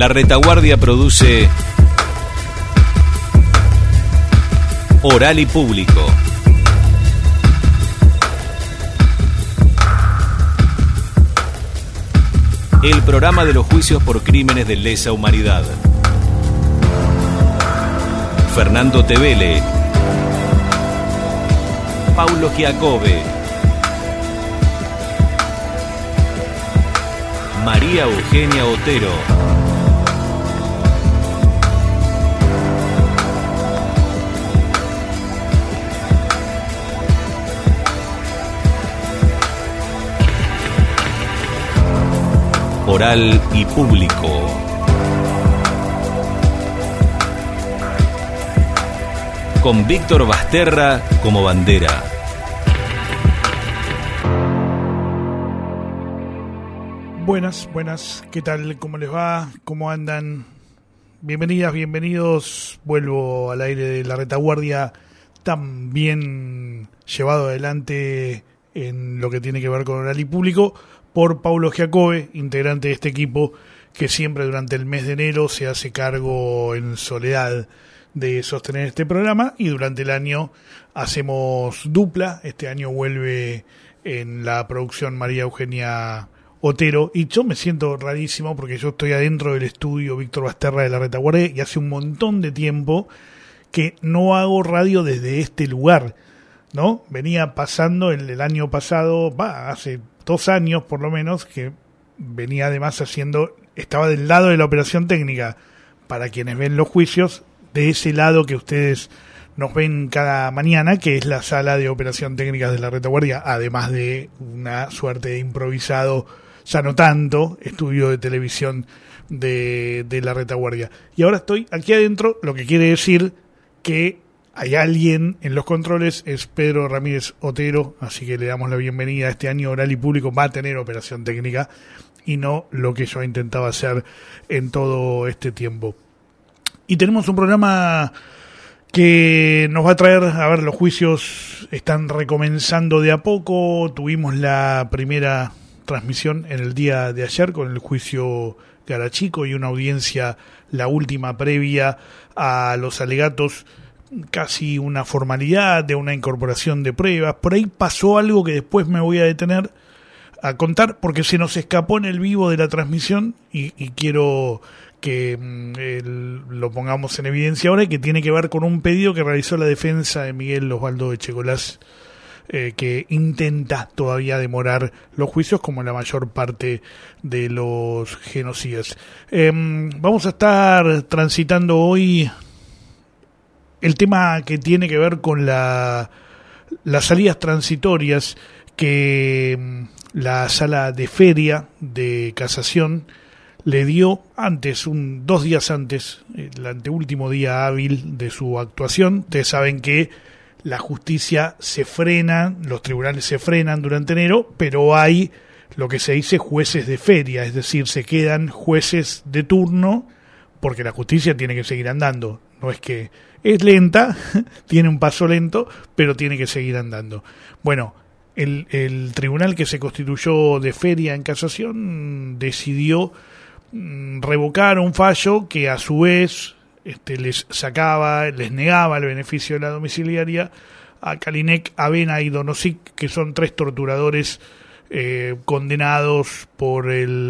La Retaguardia produce Oral y Público. El programa de los juicios por crímenes de lesa humanidad. Fernando Tevele, Paulo Giacobbe, María Eugenia Otero. Oral y Público. Con Víctor Basterra como bandera. Buenas, ¿qué tal? ¿Cómo les va? ¿Cómo andan? Bienvenidas, bienvenidos. Vuelvo al aire de La Retaguardia, tan bien llevado adelante en lo que tiene que ver con Oral y Público, por Paulo Giacobbe, integrante de este equipo que siempre durante el mes de enero se hace cargo en soledad de sostener este programa, y durante el año hacemos dupla. Este año vuelve en la producción María Eugenia Otero, y yo me siento rarísimo porque yo estoy adentro del estudio Víctor Basterra de La Retaguardia y hace un montón de tiempo que no hago radio desde este lugar, ¿no? Venía pasando el año pasado, hace 2 años por lo menos, que venía además estaba del lado de la operación técnica, para quienes ven los juicios, de ese lado que ustedes nos ven cada mañana, que es la sala de operación técnica de La Retaguardia, además de una suerte de improvisado, ya no tanto, estudio de televisión de La Retaguardia. Y ahora estoy aquí adentro, lo que quiere decir que hay alguien en los controles, es Pedro Ramírez Otero, así que le damos la bienvenida. Este año Oral y Público va a tener operación técnica y no lo que yo intentaba hacer en todo este tiempo. Y tenemos un programa que nos va a traer, los juicios están recomenzando de a poco. Tuvimos la primera transmisión en el día de ayer con el juicio Garachico y una audiencia, la última previa a los alegatos, casi una formalidad de una incorporación de pruebas. Por ahí pasó algo que después me voy a detener a contar porque se nos escapó en el vivo de la transmisión y quiero que lo pongamos en evidencia ahora, y que tiene que ver con un pedido que realizó la defensa de Miguel Osvaldo Echecolás, que intenta todavía demorar los juicios como la mayor parte de los genocidas. Vamos a estar transitando hoy el tema que tiene que ver con las salidas transitorias que la sala de feria de casación le dio antes, 2 días antes, el anteúltimo día hábil de su actuación. Ustedes saben que la justicia se frena, los tribunales se frenan durante enero, pero hay lo que se dice jueces de feria, es decir, se quedan jueces de turno porque la justicia tiene que seguir andando. No es que es lenta, tiene un paso lento, pero tiene que seguir andando. Bueno, el tribunal que se constituyó de feria en casación decidió revocar un fallo que a su vez les negaba el beneficio de la domiciliaria a Kalinek, Avena y Donosic, que son 3 torturadores condenados por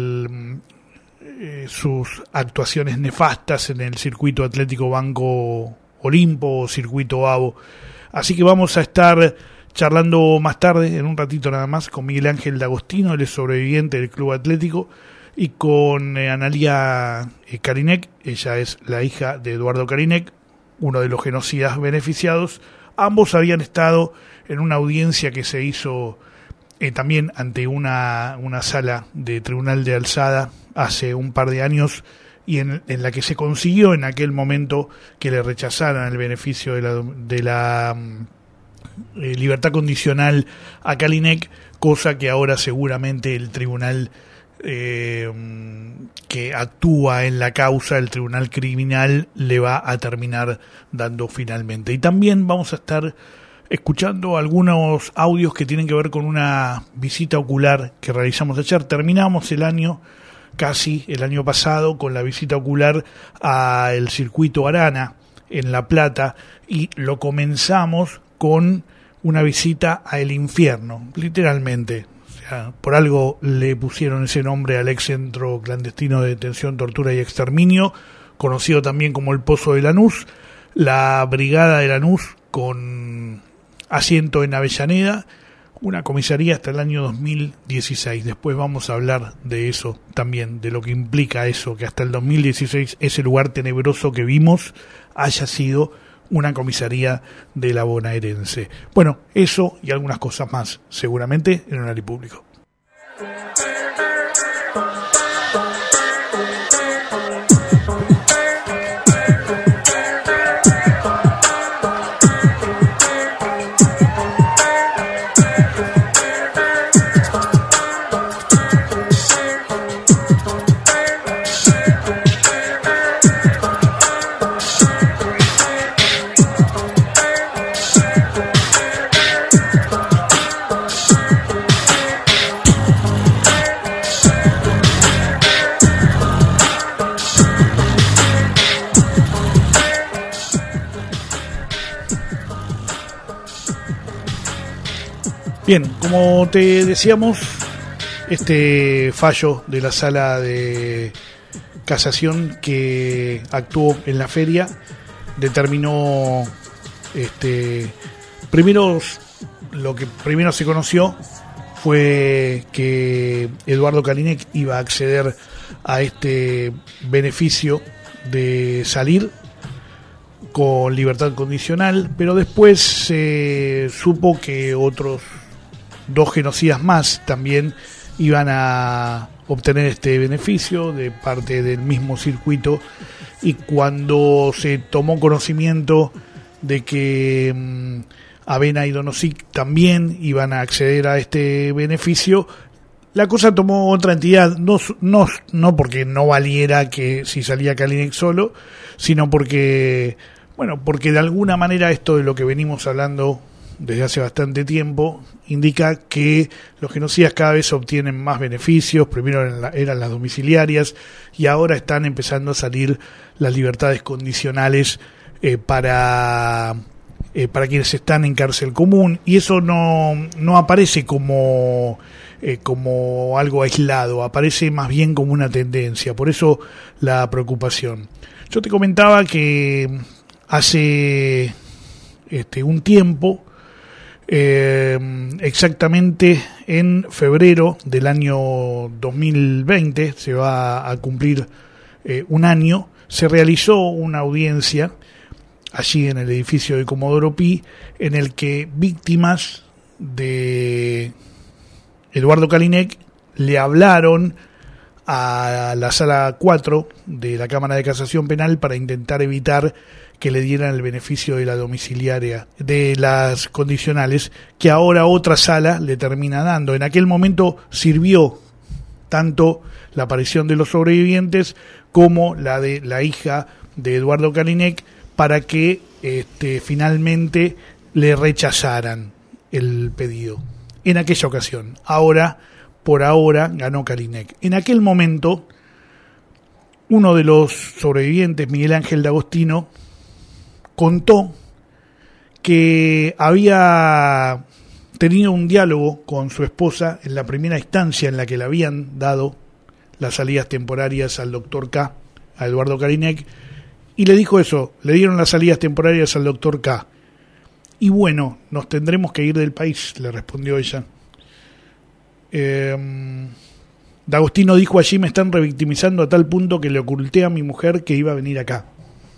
sus actuaciones nefastas en el circuito atlético Banco Olimpo o circuito AVO. Así que vamos a estar charlando más tarde, en un ratito nada más, con Miguel Ángel D'Agostino, él es sobreviviente del Club Atlético, y con Analía Kalinek, ella es la hija de Eduardo Kalinek, uno de los genocidas beneficiados. Ambos habían estado en una audiencia que se hizo también ante una sala de tribunal de alzada hace un par de años, y en la que se consiguió en aquel momento que le rechazaran el beneficio de la libertad condicional a Kalinek, cosa que ahora seguramente el tribunal que actúa en la causa, el tribunal criminal, le va a terminar dando finalmente. Y también vamos a estar escuchando algunos audios que tienen que ver con una visita ocular que realizamos ayer. Terminamos el año casi el año pasado con la visita ocular al circuito Arana en La Plata, y lo comenzamos con una visita a el infierno, literalmente. O sea, por algo le pusieron ese nombre al ex centro clandestino de detención, tortura y exterminio, conocido también como el Pozo de Lanús, la Brigada de Lanús con asiento en Avellaneda, una comisaría hasta el año 2016. Después vamos a hablar de eso también, de lo que implica eso, que hasta el 2016 ese lugar tenebroso que vimos haya sido una comisaría de la bonaerense. Bueno, eso y algunas cosas más, seguramente en Horario Público. Bien, como te decíamos, este fallo de la Sala de Casación que actuó en la feria determinó, lo que primero se conoció fue que Eduardo Kalinek iba a acceder a este beneficio de salir con libertad condicional, pero después se supo que otros 2 genocidas más también iban a obtener este beneficio de parte del mismo circuito, y cuando se tomó conocimiento de que Avena y Donosic también iban a acceder a este beneficio, la cosa tomó otra entidad, no porque no valiera que si salía Kalinek solo, sino porque de alguna manera esto de lo que venimos hablando desde hace bastante tiempo indica que los genocidas cada vez obtienen más beneficios. Primero eran las domiciliarias y ahora están empezando a salir las libertades condicionales para quienes están en cárcel común, y eso no aparece como algo aislado, aparece más bien como una tendencia. Por eso la preocupación. Yo te comentaba que hace un tiempo, exactamente en febrero del año 2020, se va a cumplir un año, se realizó una audiencia allí en el edificio de Comodoro Pi, en el que víctimas de Eduardo Kalinek le hablaron a la Sala 4 de la Cámara de Casación Penal para intentar evitar que le dieran el beneficio de la domiciliaria, de las condicionales, que ahora otra sala le termina dando. En aquel momento sirvió tanto la aparición de los sobrevivientes como la de la hija de Eduardo Kalinek para que finalmente le rechazaran el pedido. En aquella ocasión. Por ahora ganó Kalinek. En aquel momento, uno de los sobrevivientes, Miguel Ángel D'Agostino, contó que había tenido un diálogo con su esposa en la primera instancia en la que le habían dado las salidas temporarias al doctor K, a Eduardo Kalinek, y le dijo eso, le dieron las salidas temporarias al doctor K. Y bueno, nos tendremos que ir del país, le respondió ella. D'Agostino dijo: allí me están revictimizando a tal punto que le oculté a mi mujer que iba a venir acá.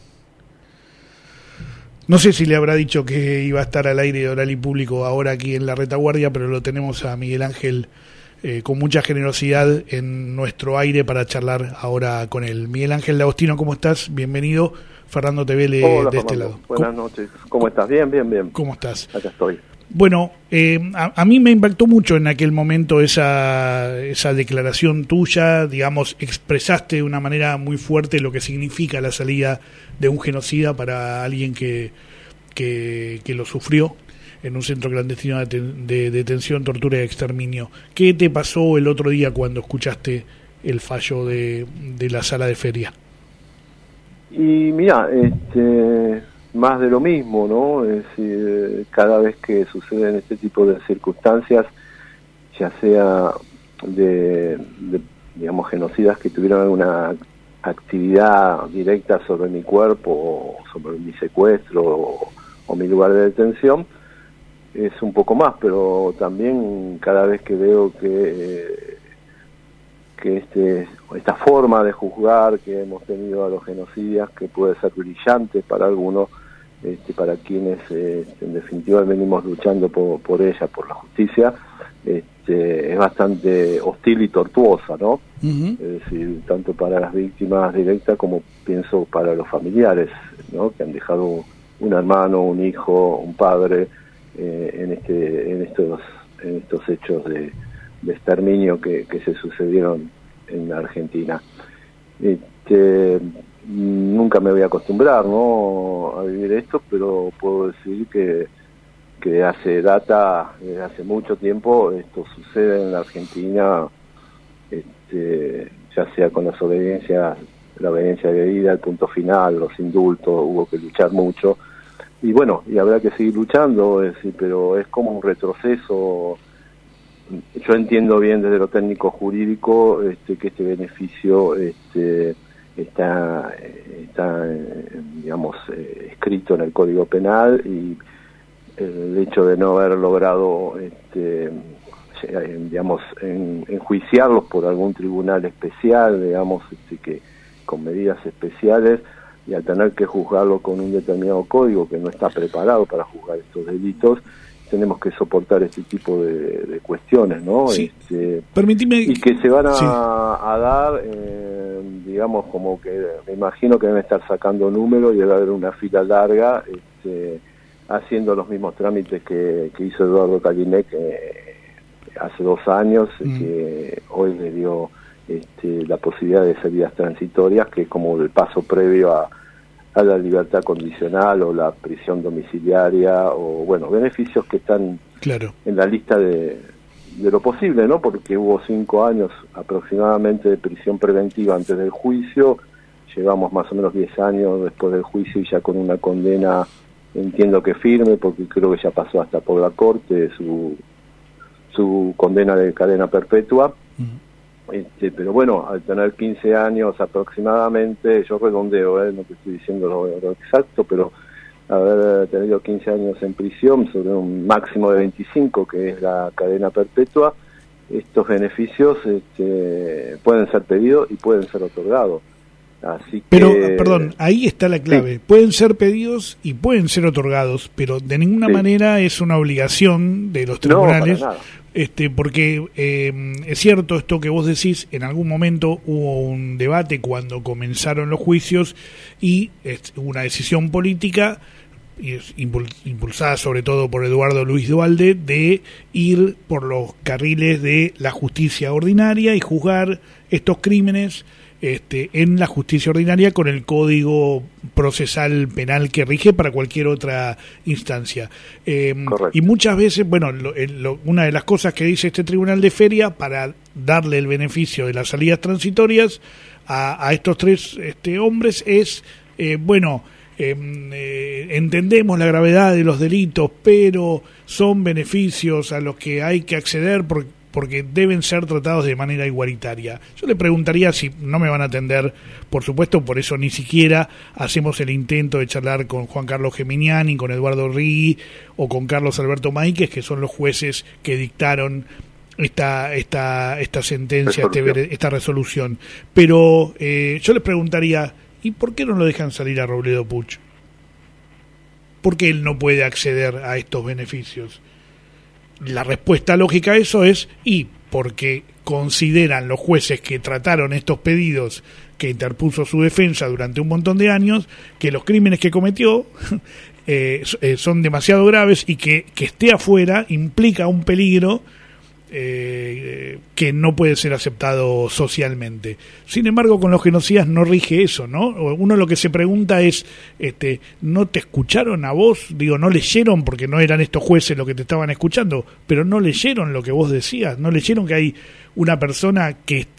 No sé si le habrá dicho que iba a estar al aire de Oral y Público ahora aquí en la retaguardia, pero lo tenemos a Miguel Ángel con mucha generosidad en nuestro aire para charlar ahora con él. Miguel Ángel D'Agostino, ¿cómo estás? Bienvenido. Fernando Tevele. Hola, de Fernando. Este lado. Buenas noches. ¿Cómo estás? Bien. ¿Cómo estás? Acá estoy. Bueno, a mí me impactó mucho en aquel momento esa declaración tuya, digamos, expresaste de una manera muy fuerte lo que significa la salida de un genocida para alguien que lo sufrió en un centro clandestino de detención, tortura y exterminio. ¿Qué te pasó el otro día cuando escuchaste el fallo de la sala de feria. Y mira, más de lo mismo, ¿no? Es decir, cada vez que suceden este tipo de circunstancias, ya sea de digamos, genocidas que tuvieron alguna actividad directa sobre mi cuerpo, o sobre mi secuestro, o mi lugar de detención, es un poco más, pero también cada vez que veo que esta forma de juzgar que hemos tenido a los genocidas, que puede ser brillante para algunos, para quienes en definitiva venimos luchando por ella, por la justicia, es bastante hostil y tortuosa, ¿no? Uh-huh. Es decir, tanto para las víctimas directas como pienso para los familiares, ¿no? Que han dejado un hermano, un hijo, un padre en estos hechos de exterminio que se sucedieron en la Argentina. Nunca me voy a acostumbrar, ¿no?, a vivir esto, pero puedo decir que desde hace mucho tiempo esto sucede en la Argentina, ya sea con la obediencia debida, el punto final, los indultos, hubo que luchar mucho, y bueno, y habrá que seguir luchando, pero es como un retroceso. Yo entiendo bien desde lo técnico jurídico que este beneficio está digamos, escrito en el Código Penal, y el hecho de no haber logrado digamos, enjuiciarlos por algún tribunal especial, digamos, que con medidas especiales, y al tener que juzgarlo con un determinado código que no está preparado para juzgar estos delitos, tenemos que soportar este tipo de cuestiones, ¿no? Sí. Permíteme... Y que se van a dar, digamos, como que me imagino que deben estar sacando números y debe haber una fila larga, haciendo los mismos trámites que hizo Eduardo Calinek hace 2 años, que hoy le dio la posibilidad de salidas transitorias, que es como el paso previo a la libertad condicional o la prisión domiciliaria, o bueno, beneficios que están en la lista de lo posible, ¿no? Porque hubo 5 años aproximadamente de prisión preventiva antes del juicio, llevamos más o menos 10 años después del juicio y ya con una condena, entiendo que firme, porque creo que ya pasó hasta por la corte su condena de cadena perpetua. Pero bueno, al tener 15 años aproximadamente, yo redondeo, no te estoy diciendo lo exacto, pero haber tenido 15 años en prisión sobre un máximo de 25, que es la cadena perpetua, estos beneficios pueden ser pedidos y pueden ser otorgados. Así pero, perdón, ahí está la clave. Sí. Pueden ser pedidos y pueden ser otorgados, pero de ninguna manera es una obligación de los tribunales. No, porque es cierto esto que vos decís, en algún momento hubo un debate cuando comenzaron los juicios y una decisión política impulsada sobre todo por Eduardo Luis Duhalde, de ir por los carriles de la justicia ordinaria y juzgar estos crímenes en la justicia ordinaria con el código procesal penal que rige para cualquier otra instancia. Y muchas veces, bueno, una de las cosas que dice este tribunal de feria para darle el beneficio de las salidas transitorias a estos 3 hombres es, entendemos la gravedad de los delitos, pero son beneficios a los que hay que acceder porque deben ser tratados de manera igualitaria. Yo le preguntaría, si no me van a atender, por supuesto, por eso ni siquiera hacemos el intento de charlar con Juan Carlos Geminiani, con Eduardo Rigui o con Carlos Alberto Máiquez, que son los jueces que dictaron esta sentencia, esta resolución. Pero yo les preguntaría, ¿y por qué no lo dejan salir a Robledo Puch? ¿Por qué él no puede acceder a estos beneficios? La respuesta lógica a eso es, porque consideran los jueces que trataron estos pedidos que interpuso su defensa durante un montón de años, que los crímenes que cometió son demasiado graves y que esté afuera implica un peligro que no puede ser aceptado socialmente. Sin embargo, con los genocidas no rige eso, ¿no? Uno lo que se pregunta es, ¿no te escucharon a vos? Digo, no leyeron, porque no eran estos jueces los que te estaban escuchando, pero no leyeron lo que vos decías, no leyeron que hay una persona que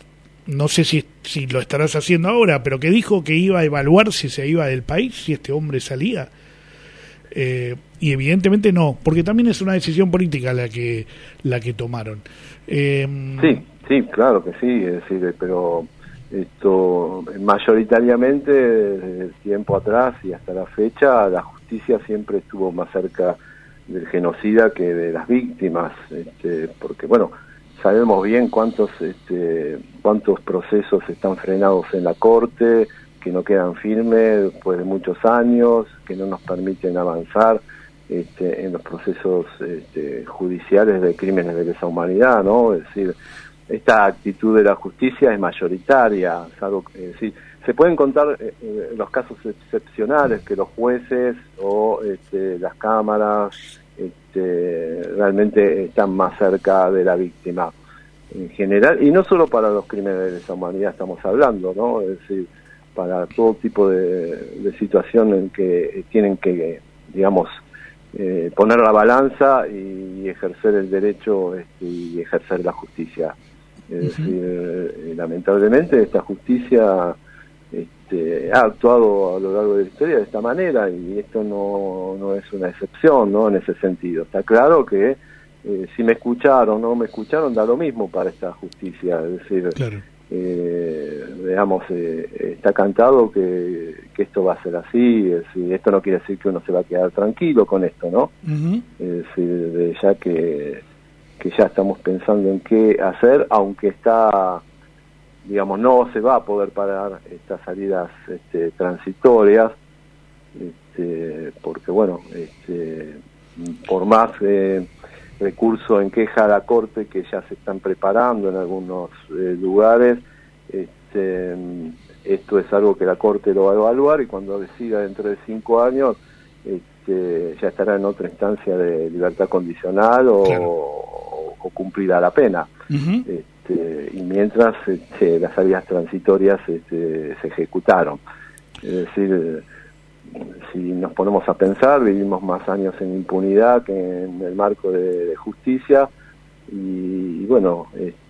no sé si lo estarás haciendo ahora, pero que dijo que iba a evaluar si se iba del país, si este hombre salía. Y evidentemente no, porque también es una decisión política la que tomaron. Sí, claro que sí, es decir, pero esto mayoritariamente desde el tiempo atrás y hasta la fecha la justicia siempre estuvo más cerca del genocida que de las víctimas, porque bueno, sabemos bien cuántos procesos están frenados en la corte, que no quedan firmes después de muchos años, que no nos permiten avanzar en los procesos judiciales de crímenes de lesa humanidad, ¿no? Es decir, esta actitud de la justicia es mayoritaria, es decir, se pueden contar los casos excepcionales que los jueces o las cámaras realmente están más cerca de la víctima en general, y no solo para los crímenes de lesa humanidad estamos hablando, ¿no? Es decir, para todo tipo de situación en que tienen que, digamos, poner la balanza y ejercer el derecho y ejercer la justicia. Es decir, lamentablemente esta justicia ha actuado a lo largo de la historia de esta manera, y esto no es una excepción, ¿no? En ese sentido está claro que si me escucharon o no me escucharon da lo mismo para esta justicia, es decir, claro. Digamos, está cantado que esto va a ser así, es decir, esto no quiere decir que uno se va a quedar tranquilo con esto, ¿no? Es decir, ya que ya estamos pensando en qué hacer, aunque está, digamos, no se va a poder parar estas salidas transitorias, porque bueno, por más recurso en queja a la Corte que ya se están preparando en algunos lugares, esto es algo que la Corte lo va a evaluar, y cuando decida dentro de 5 años ya estará en otra instancia de libertad condicional o cumplirá la pena. Y mientras las salidas transitorias se ejecutaron. Es decir, si nos ponemos a pensar, vivimos más años en impunidad que en el marco de justicia, y bueno,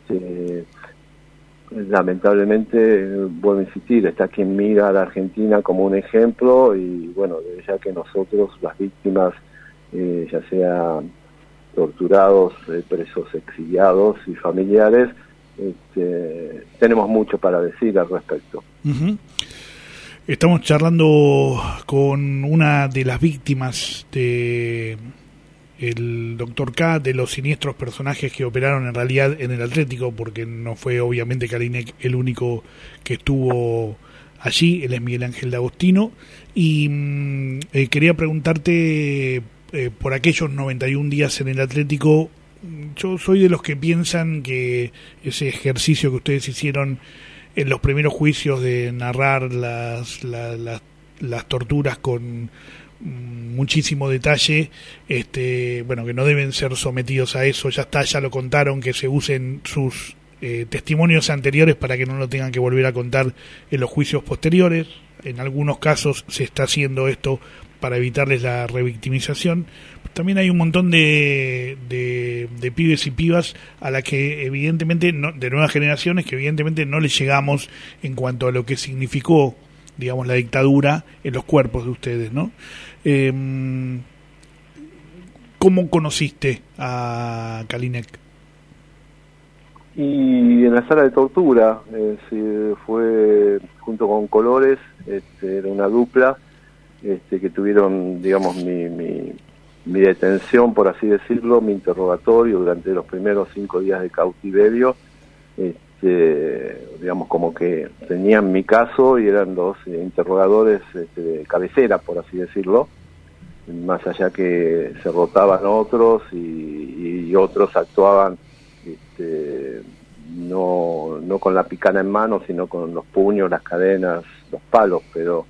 lamentablemente, vuelvo a insistir, está quien mira a la Argentina como un ejemplo, y bueno, ya que nosotros, las víctimas, ya sea torturados, presos exiliados y familiares, tenemos mucho para decir al respecto. Estamos charlando con una de las víctimas de el doctor K, de los siniestros personajes que operaron en realidad en el Atlético, porque no fue obviamente Kalinek el único que estuvo allí. Él es Miguel Ángel D'Agostino, y quería preguntarte por aquellos 91 días en el Atlético. Yo soy de los que piensan que ese ejercicio que ustedes hicieron en los primeros juicios de narrar las torturas con muchísimo detalle, bueno, que no deben ser sometidos a eso, ya está, ya lo contaron, que se usen sus testimonios anteriores para que no lo tengan que volver a contar en los juicios posteriores. En algunos casos se está haciendo esto para evitarles la revictimización. También hay un montón de pibes y pibas a la que evidentemente de nuevas generaciones, que evidentemente no les llegamos en cuanto a lo que significó, digamos, la dictadura en los cuerpos de ustedes, ¿no? ¿Cómo conociste a Kalinek? Y en la sala de tortura, fue junto con Colores, era una dupla que tuvieron, digamos, mi detención, por así decirlo, mi interrogatorio durante los primeros 5 días de cautiverio, digamos, como que tenían mi caso y eran los interrogadores de cabecera, por así decirlo, más allá que se rotaban otros y otros actuaban no con la picana en mano, sino con los puños, las cadenas, los palos, pero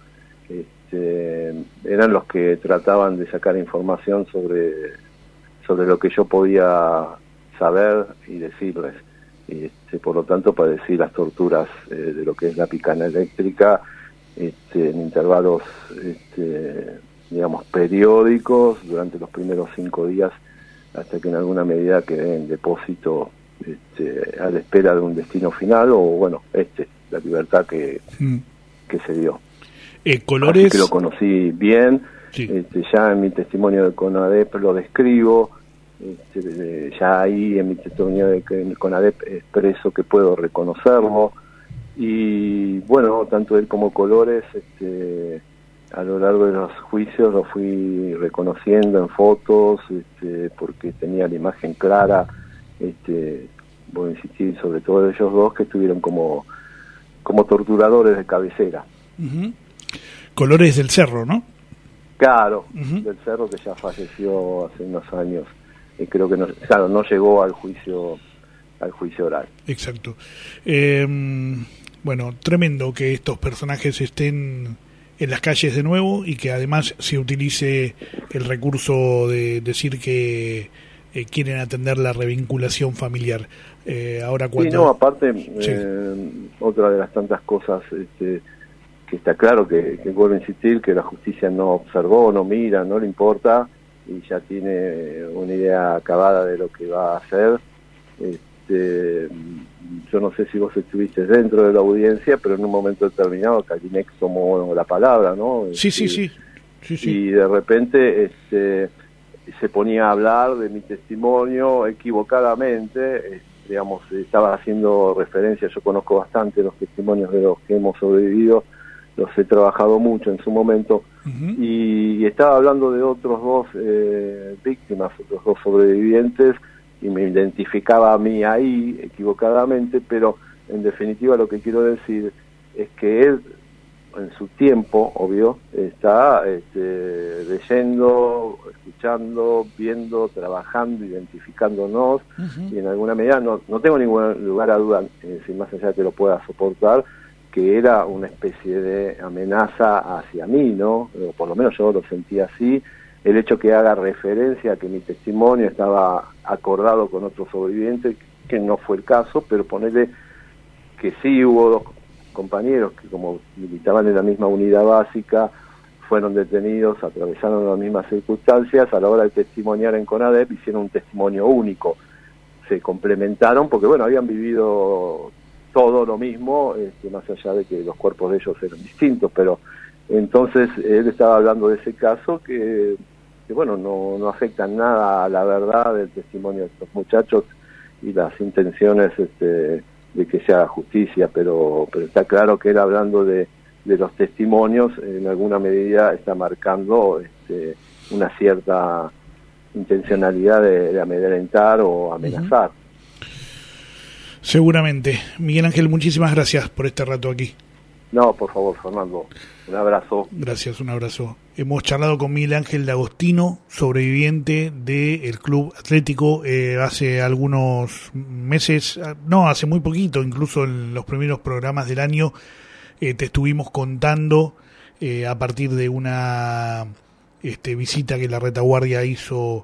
eran los que trataban de sacar información sobre lo que yo podía saber y decirles. Por lo tanto, padecí las torturas de lo que es la picana eléctrica en intervalos digamos, periódicos durante los primeros 5 días, hasta que en alguna medida quedé en depósito a la espera de un destino final, o bueno, la libertad que se dio. Colores. Así que lo conocí bien, sí. Ya en mi testimonio de CONADEP lo describo, ya ahí en mi testimonio de CONADEP expreso que puedo reconocerlo, y bueno, tanto él como Colores, a lo largo de los juicios lo fui reconociendo en fotos, porque tenía la imagen clara, voy a insistir sobre todo de ellos dos que estuvieron como torturadores de cabecera. Uh-huh. Colores del Cerro, ¿no? Claro, uh-huh. Del Cerro, que ya falleció hace unos años, y creo que no llegó al juicio oral. Exacto. Bueno, tremendo que estos personajes estén en las calles de nuevo y que además se utilice el recurso de decir que quieren atender la revinculación familiar. Ahora cuando... Sí, no, aparte, sí. Otra de las tantas cosas que está claro que vuelvo a insistir, que la justicia no observó, no mira, no le importa, y ya tiene una idea acabada de lo que va a hacer. Yo no sé si vos estuviste dentro de la audiencia, pero en un momento determinado Kalinek tomó la palabra, ¿no? Sí. Y de repente se ponía a hablar de mi testimonio equivocadamente, digamos, estaba haciendo referencia, yo conozco bastante los testimonios de los que hemos sobrevivido, los he trabajado mucho en su momento, uh-huh. y estaba hablando de otros dos víctimas, otros dos sobrevivientes, y me identificaba a mí ahí equivocadamente, pero en definitiva lo que quiero decir es que él en su tiempo, obvio, está leyendo, escuchando, viendo, trabajando, identificándonos, uh-huh. y en alguna medida no tengo ningún lugar a duda, sin más allá de que lo pueda soportar, que era una especie de amenaza hacia mí, ¿no? O por lo menos yo lo sentía así. El hecho que haga referencia a que mi testimonio estaba acordado con otros sobrevivientes, que no fue el caso, pero ponerle que sí hubo dos compañeros que, como militaban en la misma unidad básica, fueron detenidos, atravesaron las mismas circunstancias, a la hora de testimoniar en CONADEP hicieron un testimonio único, se complementaron porque bueno, habían vivido todo lo mismo, más allá de que los cuerpos de ellos eran distintos, pero entonces él estaba hablando de ese caso que bueno, no afecta en nada a la verdad del testimonio de estos muchachos y las intenciones de que se haga justicia, pero está claro que él, hablando de los testimonios, en alguna medida está marcando una cierta intencionalidad de amedrentar o amenazar. Uh-huh. Seguramente. Miguel Ángel, muchísimas gracias por este rato aquí. No, por favor, Fernando. Un abrazo. Gracias, un abrazo. Hemos charlado con Miguel Ángel D'Agostino, sobreviviente del Club Atlético, hace algunos meses, hace muy poquito, incluso en los primeros programas del año, te estuvimos contando a partir de una visita que la retaguardia hizo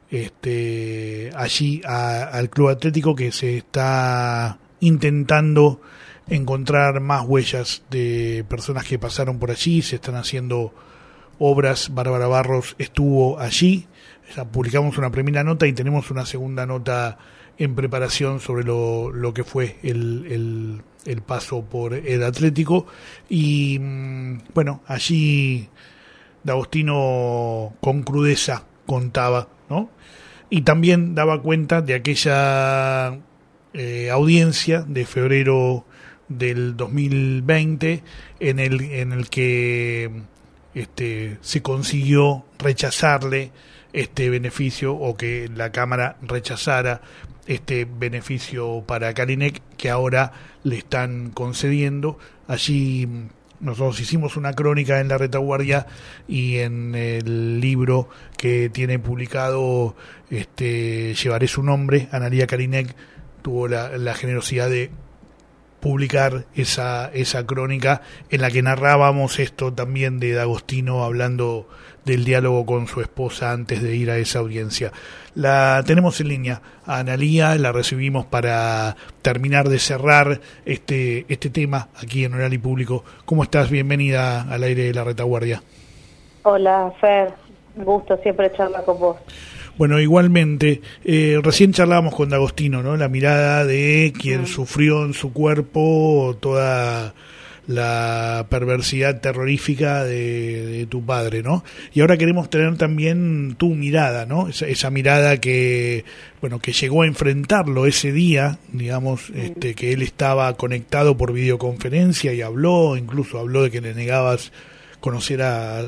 allí al Club Atlético, que se está intentando encontrar más huellas de personas que pasaron por allí, se están haciendo obras. Bárbara Barros estuvo allí, publicamos una primera nota y tenemos una segunda nota en preparación sobre lo que fue el paso por el Atlético, y bueno, allí D'Agostino con crudeza contaba, ¿no? Y también daba cuenta de aquella audiencia de febrero del 2020 en el que se consiguió rechazarle este beneficio, o que la Cámara rechazara este beneficio para Kalinek, que ahora le están concediendo. Allí nosotros hicimos una crónica en la retaguardia, y en el libro que tiene publicado Llevaré su nombre, Analía Kalinek tuvo la generosidad de publicar esa crónica en la que narrábamos esto también de D'Agostino, hablando del diálogo con su esposa antes de ir a esa audiencia. La tenemos en línea a Analía, la recibimos para terminar de cerrar este tema aquí en Oral y Público. ¿Cómo estás? Bienvenida al aire de la retaguardia. Hola, Fer, un gusto siempre charlar con vos. Bueno, igualmente, recién charlábamos con D'Agostino, ¿no? La mirada de quien sufrió en su cuerpo toda la perversidad terrorífica de tu padre, ¿no? Y ahora queremos tener también tu mirada, ¿no? Esa mirada que, bueno, que llegó a enfrentarlo ese día, digamos, que él estaba conectado por videoconferencia y incluso habló de que le negabas conocer a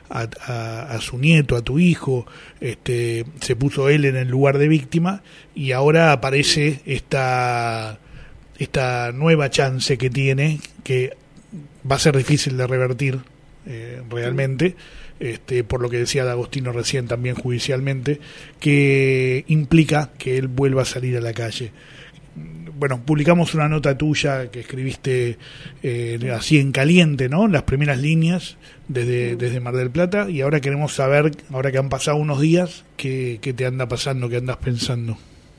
su nieto, a tu hijo, se puso él en el lugar de víctima y ahora aparece esta nueva chance que tiene, que va a ser difícil de revertir realmente, por lo que decía D'Agostino recién también judicialmente, que implica que él vuelva a salir a la calle. Bueno, publicamos una nota tuya que escribiste así en caliente, ¿no? Las primeras líneas desde Mar del Plata, y ahora queremos saber, ahora que han pasado unos días, qué te anda pasando, qué andas pensando.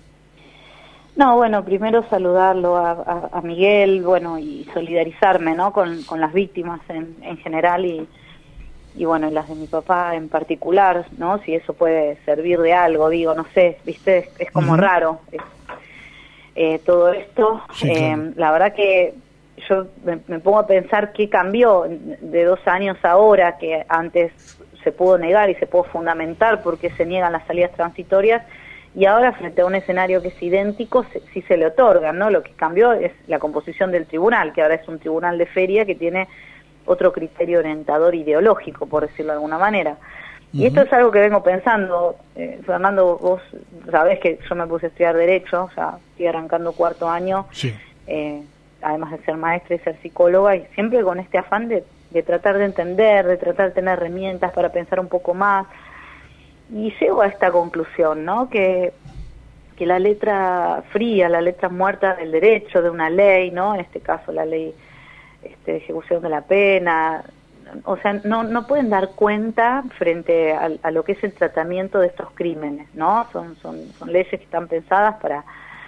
No, bueno, primero saludarlo a Miguel, bueno, y solidarizarme, ¿no? Con las víctimas en general y bueno, las de mi papá en particular, ¿no? Si eso puede servir de algo, digo, no sé, ¿viste? Es como raro todo esto. Sí, claro. La verdad que yo me pongo a pensar qué cambió de 2 años ahora, que antes se pudo negar y se pudo fundamentar porque se niegan las salidas transitorias, y ahora frente a un escenario que es idéntico sí se le otorgan, ¿no? Lo que cambió es la composición del tribunal, que ahora es un tribunal de feria que tiene otro criterio orientador ideológico, por decirlo de alguna manera. Y esto es algo que vengo pensando, Fernando, vos sabés que yo me puse a estudiar Derecho, o sea, estoy arrancando 4º año, Sí. Además de ser maestra y ser psicóloga, y siempre con este afán de tratar de entender, de tratar de tener herramientas para pensar un poco más. Y llego a esta conclusión, ¿no? Que la letra fría, la letra muerta del derecho, de una ley, ¿no? En este caso la ley de ejecución de la pena, o sea, no pueden dar cuenta frente a lo que es el tratamiento de estos crímenes, ¿no? Son leyes que están pensadas para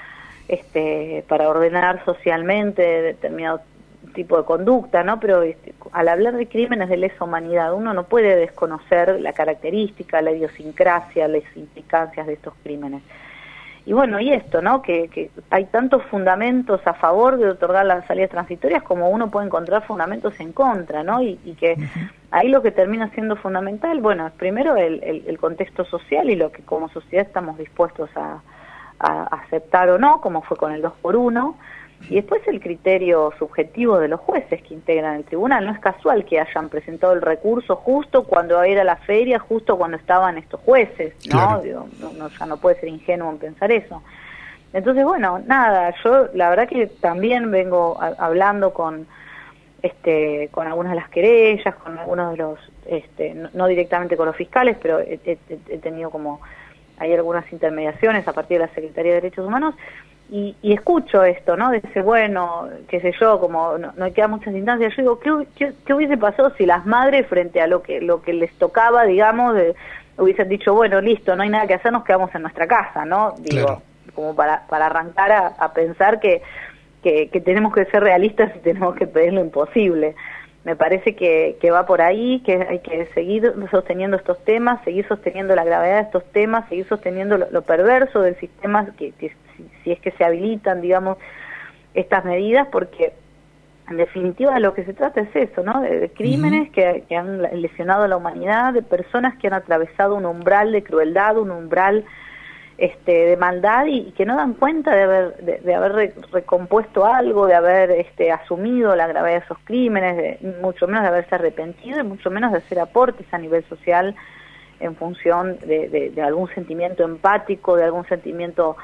ordenar socialmente determinado tipo de conducta, ¿no? Pero al hablar de crímenes de lesa humanidad, uno no puede desconocer la característica, la idiosincrasia, las implicancias de estos crímenes. Y bueno, y esto, ¿no? Que hay tantos fundamentos a favor de otorgar las salidas transitorias como uno puede encontrar fundamentos en contra, ¿no? Y que ahí lo que termina siendo fundamental, bueno, es primero el contexto social y lo que como sociedad estamos dispuestos a aceptar o no, como fue con el 2x1, y después el criterio subjetivo de los jueces que integran el tribunal. No es casual que hayan presentado el recurso justo cuando era la feria, justo cuando estaban estos jueces, ¿no? Claro. Digo, ya no puede ser ingenuo en pensar eso. Entonces, bueno, nada, yo la verdad que también vengo hablando con algunas de las querellas, con algunos de los, no directamente con los fiscales, pero he tenido como, hay algunas intermediaciones a partir de la Secretaría de Derechos Humanos, y escucho esto, ¿no? De decir, bueno, qué sé yo, como no quedan muchas instancias. Yo digo, ¿qué hubiese pasado si las madres, frente a lo que les tocaba, digamos, hubiesen dicho, bueno, listo, no hay nada que hacer, nos quedamos en nuestra casa, ¿no? Digo, Claro. Como para arrancar a pensar que tenemos que ser realistas y tenemos que pedir lo imposible. Me parece que va por ahí, que hay que seguir sosteniendo estos temas, seguir sosteniendo la gravedad de estos temas, seguir sosteniendo lo perverso del sistema, que si es que se habilitan, digamos, estas medidas, porque en definitiva de lo que se trata es eso, ¿no? De crímenes que han lesionado a la humanidad, de personas que han atravesado un umbral de crueldad, un umbral de maldad, y que no dan cuenta de haber recompuesto algo, de haber asumido la gravedad de esos crímenes, mucho menos de haberse arrepentido y mucho menos de hacer aportes a nivel social en función de algún sentimiento empático, de algún sentimiento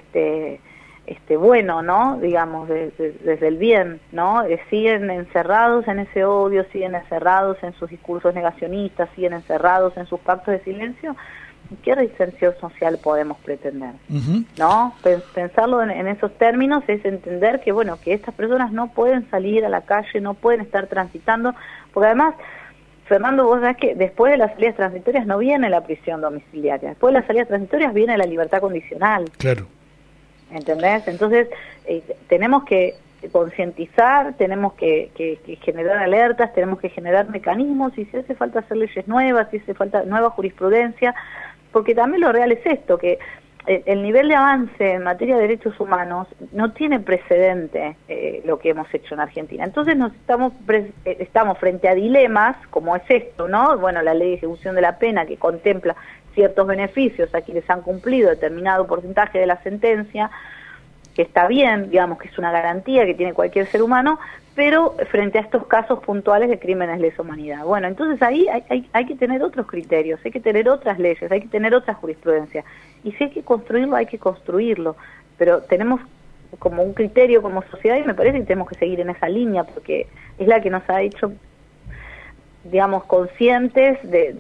bueno, ¿no? Digamos, desde el bien, ¿no? Siguen encerrados en ese odio, siguen encerrados en sus discursos negacionistas, siguen encerrados en sus pactos de silencio. ¿Qué reinserción social podemos pretender? ¿No? Pensarlo en esos términos es entender que, bueno, que estas personas no pueden salir a la calle, no pueden estar transitando, porque además, Fernando, vos sabés que después de las salidas transitorias no viene la prisión domiciliaria, después de las salidas transitorias viene la libertad condicional. Claro. ¿Entendés? Entonces, tenemos que concientizar, tenemos que generar alertas, tenemos que generar mecanismos, y si hace falta hacer leyes nuevas, si hace falta nueva jurisprudencia, porque también lo real es esto, que el nivel de avance en materia de derechos humanos no tiene precedente lo que hemos hecho en Argentina. Entonces estamos frente a dilemas, como es esto, ¿no? Bueno, la ley de ejecución de la pena que contempla ciertos beneficios a quienes han cumplido determinado porcentaje de la sentencia, que está bien, digamos que es una garantía que tiene cualquier ser humano, pero frente a estos casos puntuales de crímenes de lesa humanidad. Bueno, entonces ahí hay que tener otros criterios, hay que tener otras leyes, hay que tener otra jurisprudencia. Y si hay que construirlo, hay que construirlo. Pero tenemos como un criterio como sociedad y me parece que tenemos que seguir en esa línea porque es la que nos ha hecho, digamos, conscientes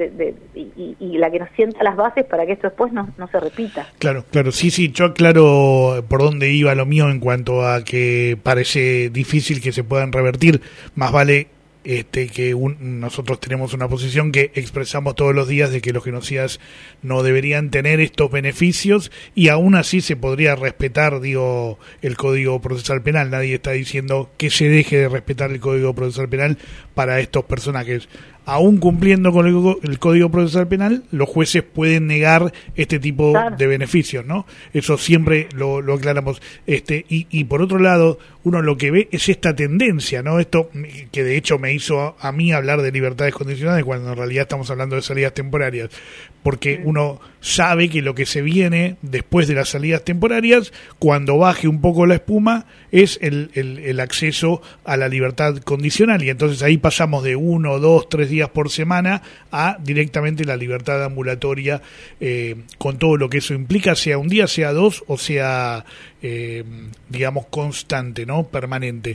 y la que nos sienta las bases para que esto después no se repita. Claro, sí, yo aclaro por dónde iba lo mío en cuanto a que parece difícil que se puedan revertir, más vale que nosotros tenemos una posición que expresamos todos los días de que los genocidas no deberían tener estos beneficios y aún así se podría respetar, el Código Procesal Penal. Nadie está diciendo que se deje de respetar el Código Procesal Penal para estos personajes. Aún cumpliendo con el Código Procesal Penal, los jueces pueden negar este tipo de beneficios, ¿no? Eso siempre lo aclaramos. Y por otro lado, uno lo que ve es esta tendencia, ¿no? Esto que de hecho me hizo a mí hablar de libertades condicionales cuando en realidad estamos hablando de salidas temporarias, porque uno sabe que lo que se viene después de las salidas temporarias, cuando baje un poco la espuma, es el acceso a la libertad condicional, y entonces ahí pasamos de 1, 2, 3 días por semana a directamente la libertad ambulatoria, con todo lo que eso implica, sea un día, sea dos o sea digamos constante, ¿no? Permanente.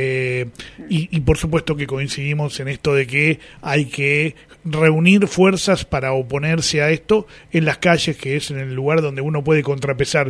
Y por supuesto que coincidimos en esto de que hay que reunir fuerzas para oponerse a esto en las calles, que es en el lugar donde uno puede contrapesar.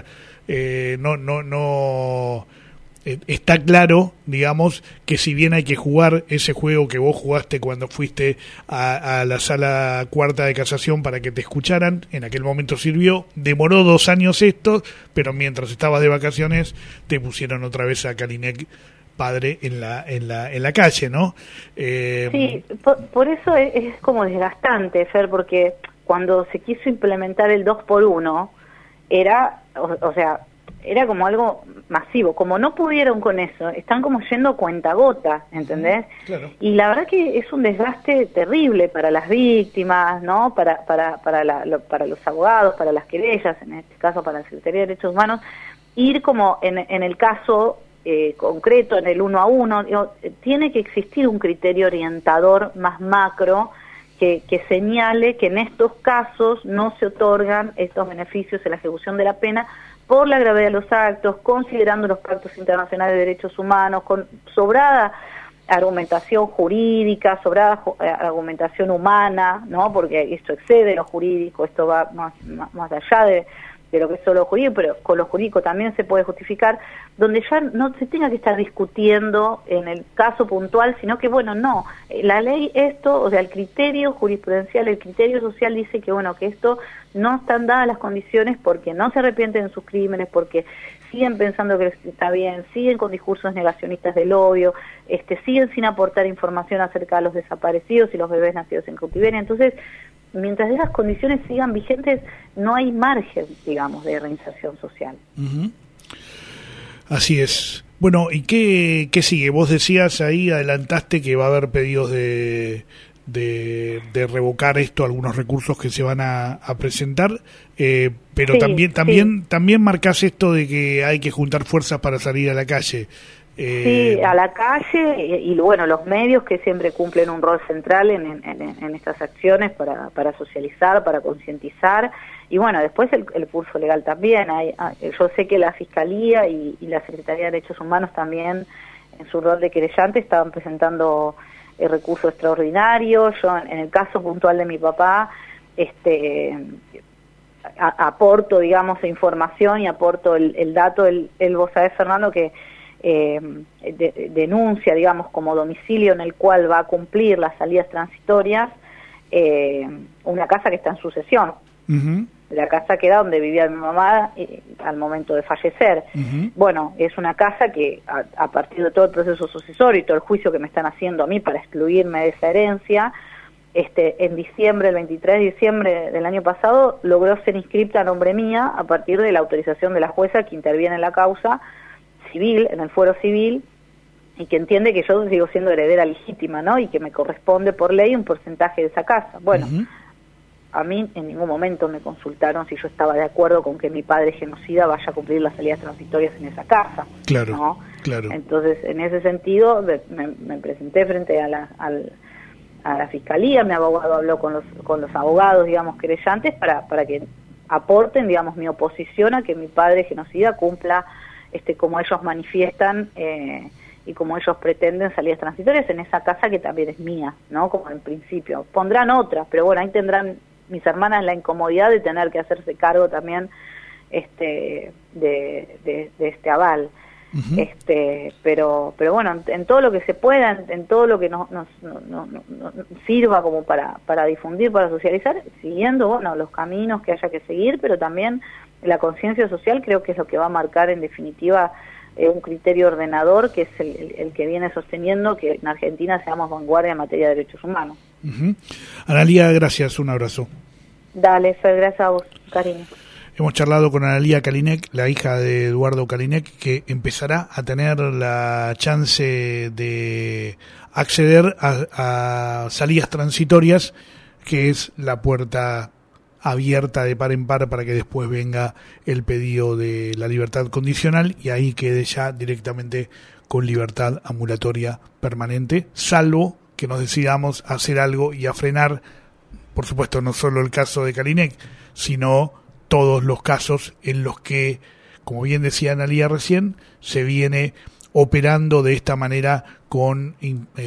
Está claro, digamos, que si bien hay que jugar ese juego que vos jugaste cuando fuiste a la sala cuarta de casación para que te escucharan, en aquel momento sirvió, demoró 2 años esto, pero mientras estabas de vacaciones te pusieron otra vez a Kalinek padre en la calle, ¿no? Sí, por eso es como desgastante, Fer, porque cuando se quiso implementar el 2x1 era, o sea, era como algo masivo. Como no pudieron con eso, están como yendo cuentagota, ¿entendés? Claro. Y la verdad que es un desgaste terrible para las víctimas, ¿no? Para los abogados, para las querellas, en este caso para la Secretaría de Derechos Humanos, ir como en el caso concreto, en el 1 a 1, tiene que existir un criterio orientador más macro que señale que en estos casos no se otorgan estos beneficios en la ejecución de la pena por la gravedad de los actos, considerando los pactos internacionales de derechos humanos, con sobrada argumentación jurídica, sobrada argumentación humana, ¿no? Porque esto excede lo jurídico, esto va más allá de lo que es solo jurídico, pero con lo jurídico también se puede justificar, donde ya no se tenga que estar discutiendo en el caso puntual, sino que, bueno, no, la ley esto, o sea, el criterio jurisprudencial, el criterio social dice que, bueno, que esto no están dadas las condiciones porque no se arrepienten de sus crímenes, porque siguen pensando que está bien, siguen con discursos negacionistas del odio, siguen sin aportar información acerca de los desaparecidos y los bebés nacidos en cautiverio. Entonces, mientras esas condiciones sigan vigentes, no hay margen, digamos, de reinserción social. Uh-huh. Así es. Bueno, ¿y qué sigue? Vos decías ahí, adelantaste que va a haber pedidos de revocar esto, algunos recursos que se van a presentar, pero sí, también marcás esto de que hay que juntar fuerzas para salir a la calle. Sí, a la calle y bueno, los medios que siempre cumplen un rol central en estas acciones para socializar, para concientizar, y bueno, después el curso legal también. Yo sé que la Fiscalía y la Secretaría de Derechos Humanos también, en su rol de querellante, estaban presentando recursos extraordinarios. Yo, en el caso puntual de mi papá, aporto, digamos, información y aporto el dato. Vos sabés, Fernando, que denuncia, digamos, como domicilio en el cual va a cumplir las salidas transitorias, una casa que está en sucesión. Uh-huh. La casa que era donde vivía mi mamá al momento de fallecer. Uh-huh. Bueno, es una casa que a partir de todo el proceso sucesorio y todo el juicio que me están haciendo a mí para excluirme de esa herencia, en diciembre, el 23 de diciembre del año pasado, logró ser inscripta a nombre mía a partir de la autorización de la jueza que interviene en la causa civil, en el fuero civil, y que entiende que yo sigo siendo heredera legítima, ¿no? Y que me corresponde por ley un porcentaje de esa casa. Bueno, a mí en ningún momento me consultaron si yo estaba de acuerdo con que mi padre genocida vaya a cumplir las salidas transitorias en esa casa. Claro, ¿no? claro. Entonces, en ese sentido, me presenté frente a la fiscalía, mi abogado habló con los abogados, digamos, querellantes, para que aporten, digamos, mi oposición a que mi padre genocida cumpla, como ellos manifiestan, y como ellos pretenden, salidas transitorias en esa casa que también es mía, ¿no? Como en principio. Pondrán otras, pero bueno, ahí tendrán mis hermanas la incomodidad de tener que hacerse cargo también de este aval. Pero bueno, en todo lo que se pueda, en todo lo que nos sirva como para difundir, para socializar, siguiendo, bueno, los caminos que haya que seguir, pero también la conciencia social creo que es lo que va a marcar en definitiva un criterio ordenador, que es el que viene sosteniendo que en Argentina seamos vanguardia en materia de derechos humanos. Analía, gracias, un abrazo. Dale, Fer, gracias a vos, cariño. Hemos charlado con Analía Kalinek, la hija de Eduardo Kalinek, que empezará a tener la chance de acceder a salidas transitorias, que es la puerta abierta de par en par para que después venga el pedido de la libertad condicional y ahí quede ya directamente con libertad ambulatoria permanente, salvo que nos decidamos a hacer algo y a frenar, por supuesto, no solo el caso de Kalinek, sino todos los casos en los que, como bien decía Analía recién, se viene operando de esta manera con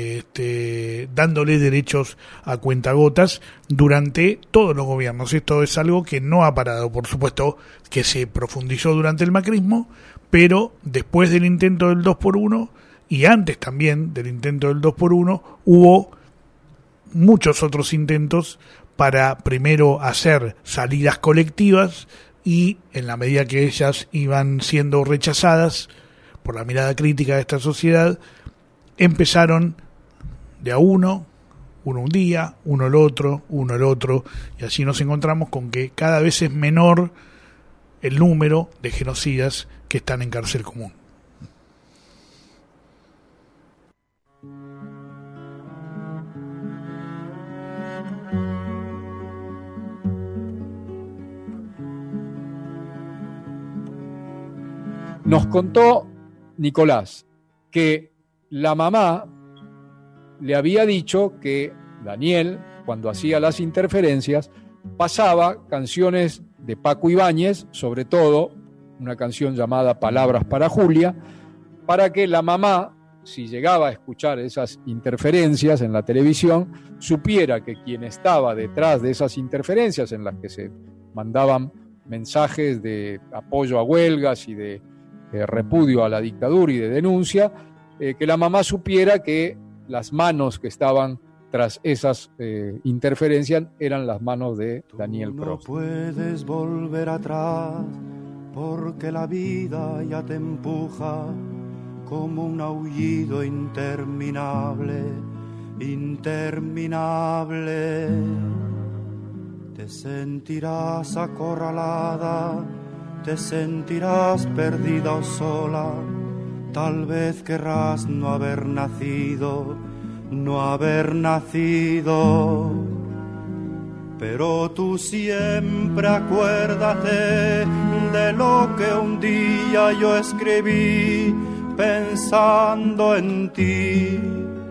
dándole derechos a cuentagotas durante todos los gobiernos. Esto es algo que no ha parado, por supuesto, que se profundizó durante el macrismo, pero después del intento del 2x1 y antes también del intento del 2x1 hubo muchos otros intentos para primero hacer salidas colectivas y en la medida que ellas iban siendo rechazadas por la mirada crítica de esta sociedad, empezaron de a uno un día, uno el otro, y así nos encontramos con que cada vez es menor el número de genocidas que están en cárcel común. Nos contó Nicolás que la mamá le había dicho que Daniel, cuando hacía las interferencias, pasaba canciones de Paco Ibáñez, sobre todo una canción llamada Palabras para Julia, para que la mamá, si llegaba a escuchar esas interferencias en la televisión, supiera que quien estaba detrás de esas interferencias en las que se mandaban mensajes de apoyo a huelgas y de repudio a la dictadura y de denuncia, que la mamá supiera que las manos que estaban tras esas interferencias eran las manos de Daniel Prost. No puedes volver atrás porque la vida ya te empuja como un aullido interminable, interminable. Te sentirás acorralada, te sentirás perdida o sola, tal vez querrás no haber nacido, pero tú siempre acuérdate de lo que un día yo escribí, pensando en ti,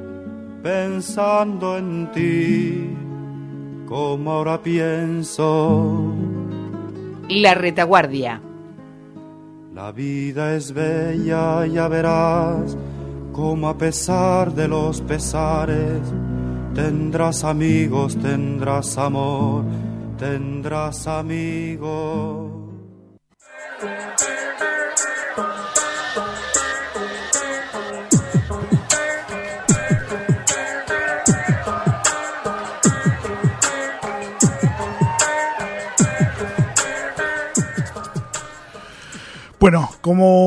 como ahora pienso. La Retaguardia. La vida es bella, ya verás, como a pesar de los pesares, tendrás amigos, tendrás amor, tendrás amigos. Bueno,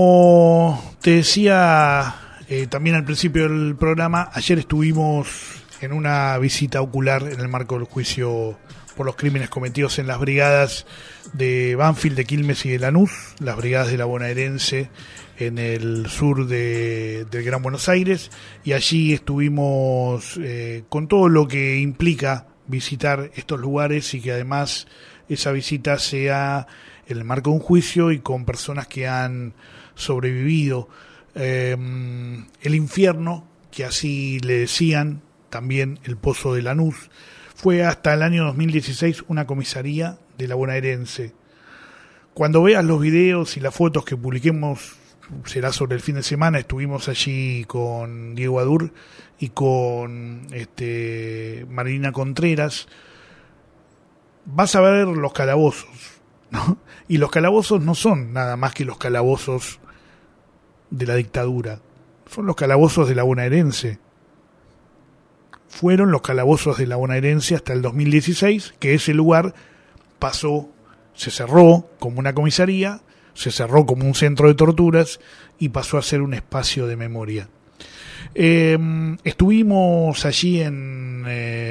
como te decía también al principio del programa, ayer estuvimos en una visita ocular en el marco del juicio por los crímenes cometidos en las brigadas de Banfield, de Quilmes y de Lanús, las brigadas de la bonaerense en el sur del Gran Buenos Aires, y allí estuvimos con todo lo que implica visitar estos lugares y que además esa visita sea en el marco de un juicio y con personas que han sobrevivido. El infierno, que así le decían, también el Pozo de Lanús, fue hasta el año 2016 una comisaría de la bonaerense. Cuando veas los videos y las fotos que publiquemos, será sobre el fin de semana, estuvimos allí con Diego Adur y con Marilina Contreras, vas a ver los calabozos, ¿no? Y los calabozos no son nada más que los calabozos de la dictadura, son los calabozos de la bonaerense. Fueron los calabozos de la bonaerense hasta el 2016, que ese lugar se cerró como una comisaría, se cerró como un centro de torturas y pasó a ser un espacio de memoria. Estuvimos allí en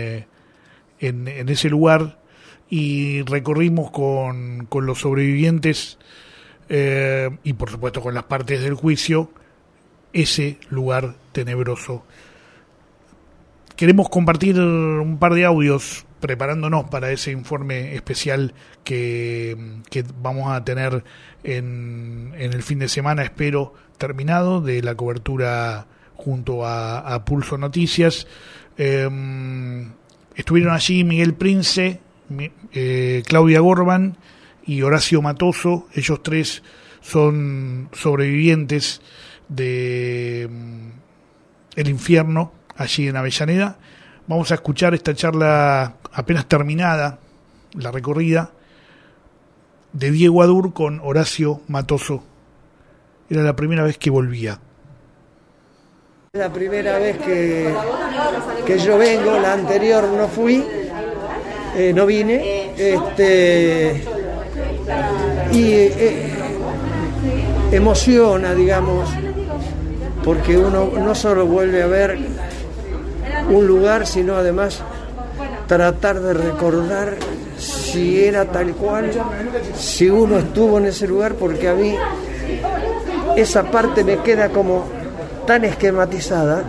ese lugar y recorrimos con los sobrevivientes y por supuesto con las partes del juicio ese lugar tenebroso. Queremos compartir un par de audios preparándonos para ese informe especial que vamos a tener en el fin de semana, espero, terminado, de la cobertura junto a Pulso Noticias. Estuvieron allí Miguel Prince, Claudia Gorban y Horacio Matoso. Ellos tres son sobrevivientes de El Infierno, allí en Avellaneda. Vamos a escuchar esta charla apenas terminada, la recorrida, de Diego Adur con Horacio Matoso. Era la primera vez que volvía. La primera vez que yo vengo, la anterior no fui, no vine, emociona, digamos, porque uno no solo vuelve a ver un lugar, sino además tratar de recordar si era tal cual, si uno estuvo en ese lugar, porque a mí esa parte me queda como tan esquematizada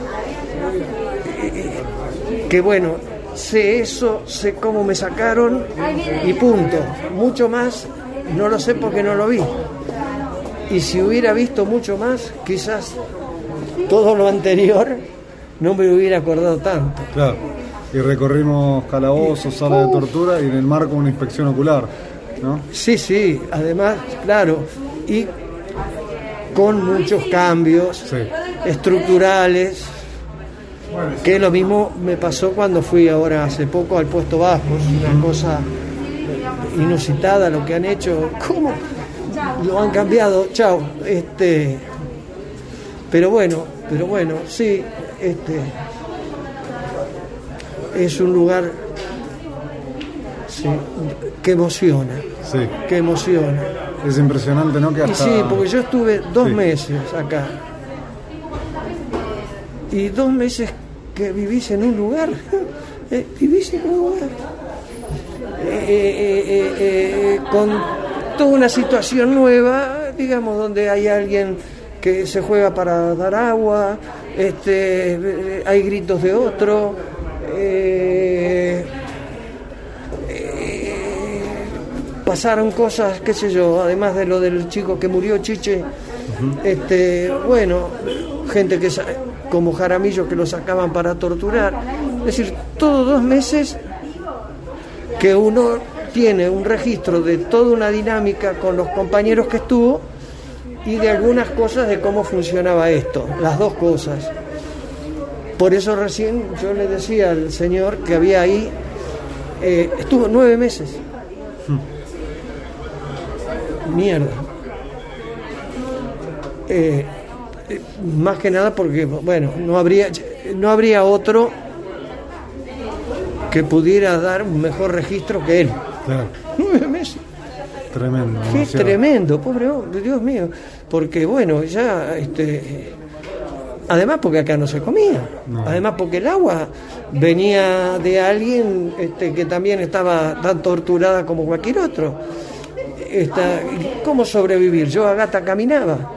que bueno, sé eso, sé cómo me sacaron y punto. Mucho más no lo sé porque no lo vi, y si hubiera visto mucho más, quizás todo lo anterior no me hubiera acordado tanto. Claro, y recorrimos calabozos, salas de tortura y en el marco una inspección ocular, ¿no? Sí, además, claro, y con muchos cambios estructurales, que lo mismo me pasó cuando fui ahora hace poco al Puesto Vascos, una cosa inusitada lo que han hecho, cómo lo han cambiado, pero bueno, sí, es un lugar que emociona, que emociona. Es impresionante, ¿no? Que hasta... Y sí, porque yo estuve 2 meses acá, y 2 meses que vivís en un lugar, con toda una situación nueva, digamos, donde hay alguien que se juega para dar agua, hay gritos de otro, pasaron cosas, qué sé yo, además de lo del chico que murió, Chiche, bueno, gente que como Jaramillo que lo sacaban para torturar, es decir, todos 2 meses que uno tiene un registro de toda una dinámica con los compañeros que estuvo y de algunas cosas de cómo funcionaba esto, las dos cosas. Por eso recién yo le decía al señor que había ahí, estuvo 9 meses. Mierda. Más que nada porque, bueno, no habría otro que pudiera dar un mejor registro que él. Claro. 9 meses. Tremendo. Qué demasiado. tremendo, pobre hombre, Dios mío. Porque, bueno, ya Además porque acá no se comía. No. Además porque el agua venía de alguien que también estaba tan torturada como cualquier otro. ¿Cómo sobrevivir? Yo a gata caminaba.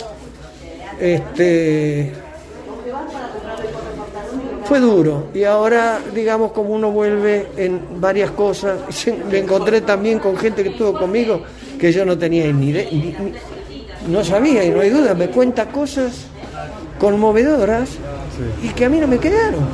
Fue duro. Y ahora, digamos, como uno vuelve en varias cosas, me encontré también con gente que estuvo conmigo que yo no tenía ni no sabía, y no hay duda, me cuenta cosas conmovedoras y que a mí no me quedaron.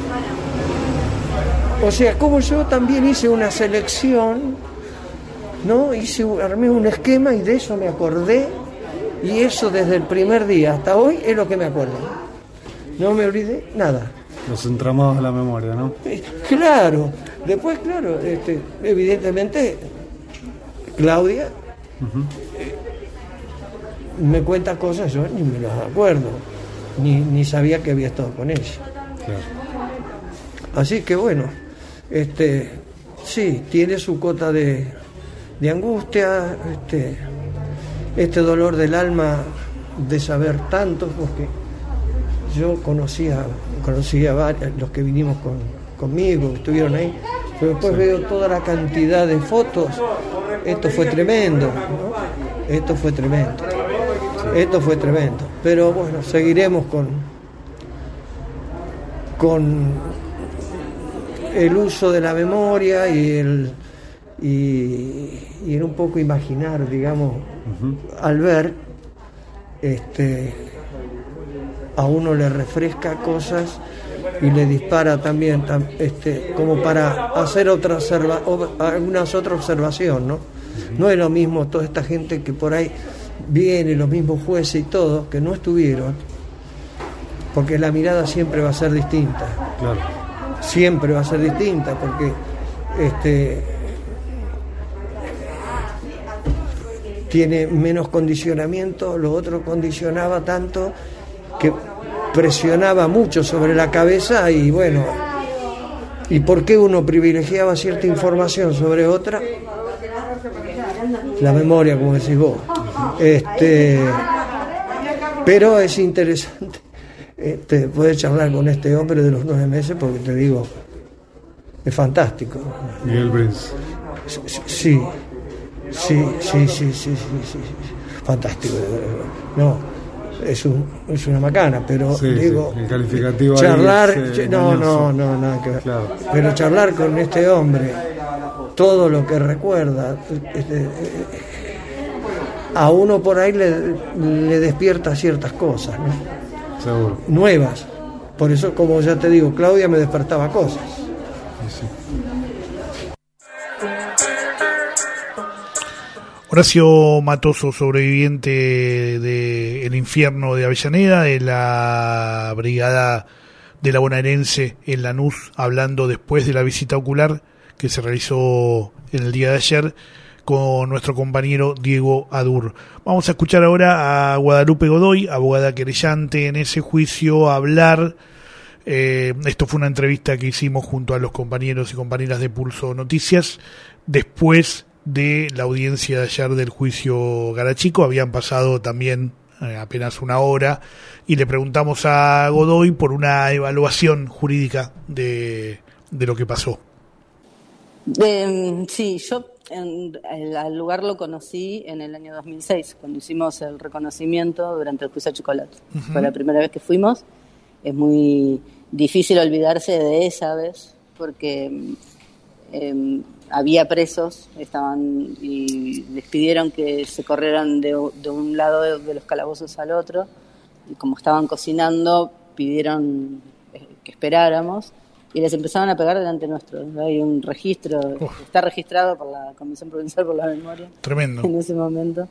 O sea, como yo también hice una selección, ¿no? Armé un esquema y de eso me acordé, y eso desde el primer día hasta hoy es lo que me acuerdo. No me olvidé nada. Los entramados de la memoria, ¿no? Claro. Después, claro, evidentemente, Claudia me cuenta cosas, yo ni me las acuerdo, ni sabía que había estado con ella. Claro. Así que bueno, sí, tiene su cota de angustia, este dolor del alma de saber tanto, porque yo conocía a varios, los que vinimos conmigo, estuvieron ahí, pero después veo toda la cantidad de fotos. Esto fue tremendo, ¿no? Esto fue tremendo. Pero bueno, seguiremos con el uso de la memoria y en un poco imaginar, digamos, al ver, a uno le refresca cosas y le dispara también, como para hacer algunas otras observación, ¿no? No es lo mismo toda esta gente que por ahí viene, los mismos jueces y todos, que no estuvieron, porque la mirada siempre va a ser distinta. Claro. Siempre va a ser distinta, porque tiene menos condicionamiento, lo otro condicionaba tanto que presionaba mucho sobre la cabeza, y bueno, ¿y por qué uno privilegiaba cierta información sobre otra? La memoria, como decís vos. Pero es interesante poder charlar con este hombre de los 9 meses, porque te digo, es fantástico. Miguel Brins. Sí. Fantástico. No, es una macana, pero sí, digo, sí. El calificativo charlar, ahí no, nada que ver. Claro. Pero charlar con este hombre, todo lo que recuerda, a uno por ahí le despierta ciertas cosas, ¿no? Seguro. Nuevas. Por eso, como ya te digo, Claudia me despertaba cosas. Sí. Horacio Matoso, sobreviviente de El Infierno de Avellaneda, de la brigada de la bonaerense en Lanús, hablando después de la visita ocular que se realizó en el día de ayer con nuestro compañero Diego Adur. Vamos a escuchar ahora a Guadalupe Godoy, abogada querellante en ese juicio, hablar. Esto fue una entrevista que hicimos junto a los compañeros y compañeras de Pulso Noticias después de la audiencia de ayer del juicio Garachico. Habían pasado también apenas una hora y le preguntamos a Godoy por una evaluación jurídica de lo que pasó. Sí, yo al lugar lo conocí en el año 2006, cuando hicimos el reconocimiento durante el juicio de Chocolate. Fue la primera vez que fuimos. Es muy difícil olvidarse de esa vez, porque había presos, y les pidieron que se corrieran de un lado de los calabozos al otro, y como estaban cocinando, pidieron que esperáramos, y les empezaron a pegar delante nuestro. Hay un registro, está registrado por la Comisión Provincial por la Memoria. Tremendo. En ese momento.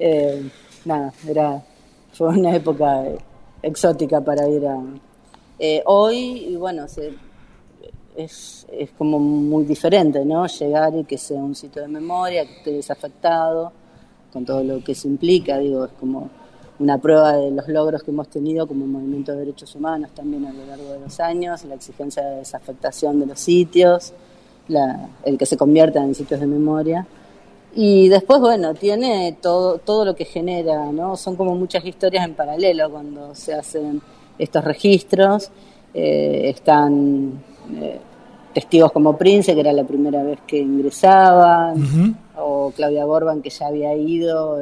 Fue una época exótica para ir a... hoy, y bueno, es como muy diferente, ¿no? Llegar y que sea un sitio de memoria, que esté desafectado, con todo lo que eso implica, digo, es como una prueba de los logros que hemos tenido como movimiento de derechos humanos también a lo largo de los años, la exigencia de desafectación de los sitios, el que se conviertan en sitios de memoria. Y después, bueno, tiene todo lo que genera, ¿no? Son como muchas historias en paralelo cuando se hacen estos registros. Están testigos como Prince, que era la primera vez que ingresaban, o Claudia Borban, que ya había ido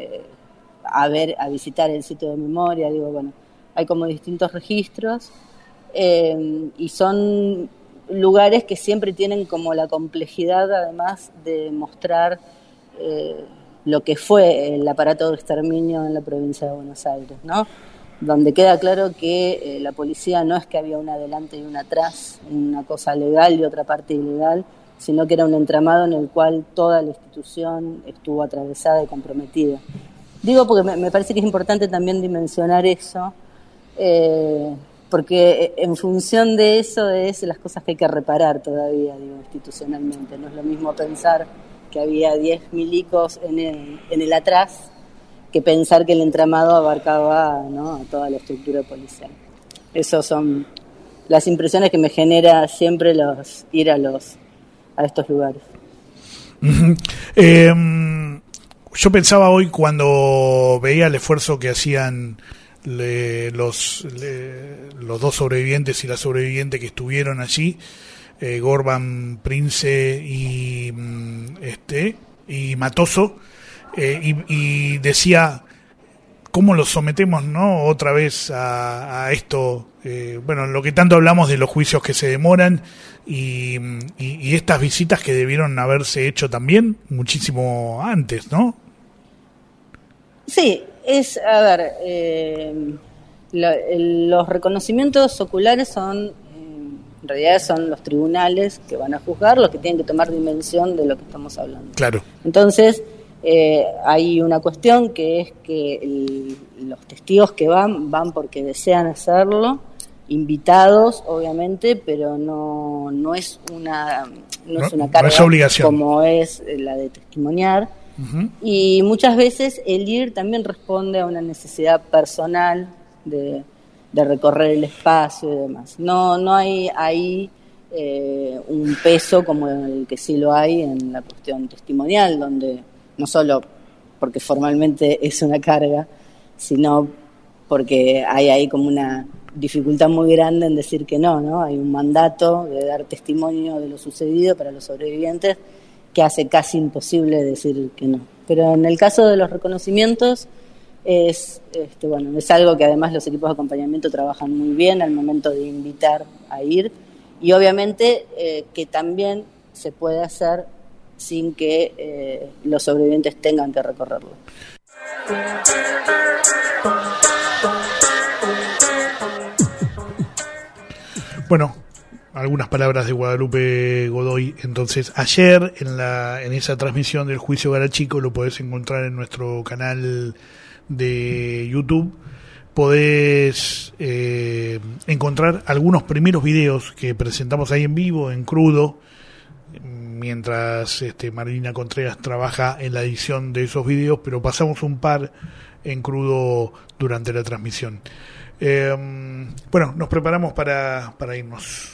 a visitar el sitio de memoria. Digo, bueno, hay como distintos registros, y son lugares que siempre tienen como la complejidad, además, de mostrar lo que fue el aparato de exterminio en la provincia de Buenos Aires, ¿no? Donde queda claro que la policía no es que había una adelante y una atrás, una cosa legal y otra parte ilegal, sino que era un entramado en el cual toda la institución estuvo atravesada y comprometida. Digo porque me parece que es importante también dimensionar eso, porque en función de eso es las cosas que hay que reparar todavía, digo, institucionalmente. No es lo mismo pensar que había 10 milicos en el atrás que pensar que el entramado abarcaba, ¿no?, a toda la estructura policial. Esas son las impresiones que me genera siempre ir a estos lugares. Yo pensaba hoy, cuando veía el esfuerzo que hacían los dos sobrevivientes y la sobreviviente que estuvieron allí, Gorban, Prince y Matoso, y decía cómo los sometemos, ¿no?, otra vez a esto, bueno, lo que tanto hablamos de los juicios que se demoran y estas visitas que debieron haberse hecho también muchísimo antes, ¿no? Sí, los reconocimientos oculares en realidad son los tribunales que van a juzgar, los que tienen que tomar dimensión de lo que estamos hablando. Claro. Entonces, hay una cuestión que es que los testigos que van porque desean hacerlo, invitados, obviamente, pero no es una carga, no es obligación, como es la de testimoniar. Uh-huh. Y muchas veces el ir también responde a una necesidad personal de recorrer el espacio y demás. No hay ahí un peso como el que sí lo hay en la cuestión testimonial, donde no solo porque formalmente es una carga, sino porque hay ahí como una dificultad muy grande en decir que no. Hay un mandato de dar testimonio de lo sucedido para los sobrevivientes que hace casi imposible decir que no. Pero en el caso de los reconocimientos es algo que además los equipos de acompañamiento trabajan muy bien al momento de invitar a ir, y obviamente que también se puede hacer sin que los sobrevivientes tengan que recorrerlo. Bueno, algunas palabras de Guadalupe Godoy. Entonces, ayer en esa transmisión del juicio Garachico, lo podés encontrar en nuestro canal de YouTube. Podés encontrar algunos primeros videos que presentamos ahí en vivo, en crudo, mientras Marilina Contreras trabaja en la edición de esos videos, pero pasamos un par en crudo durante la transmisión. Bueno, nos preparamos para irnos.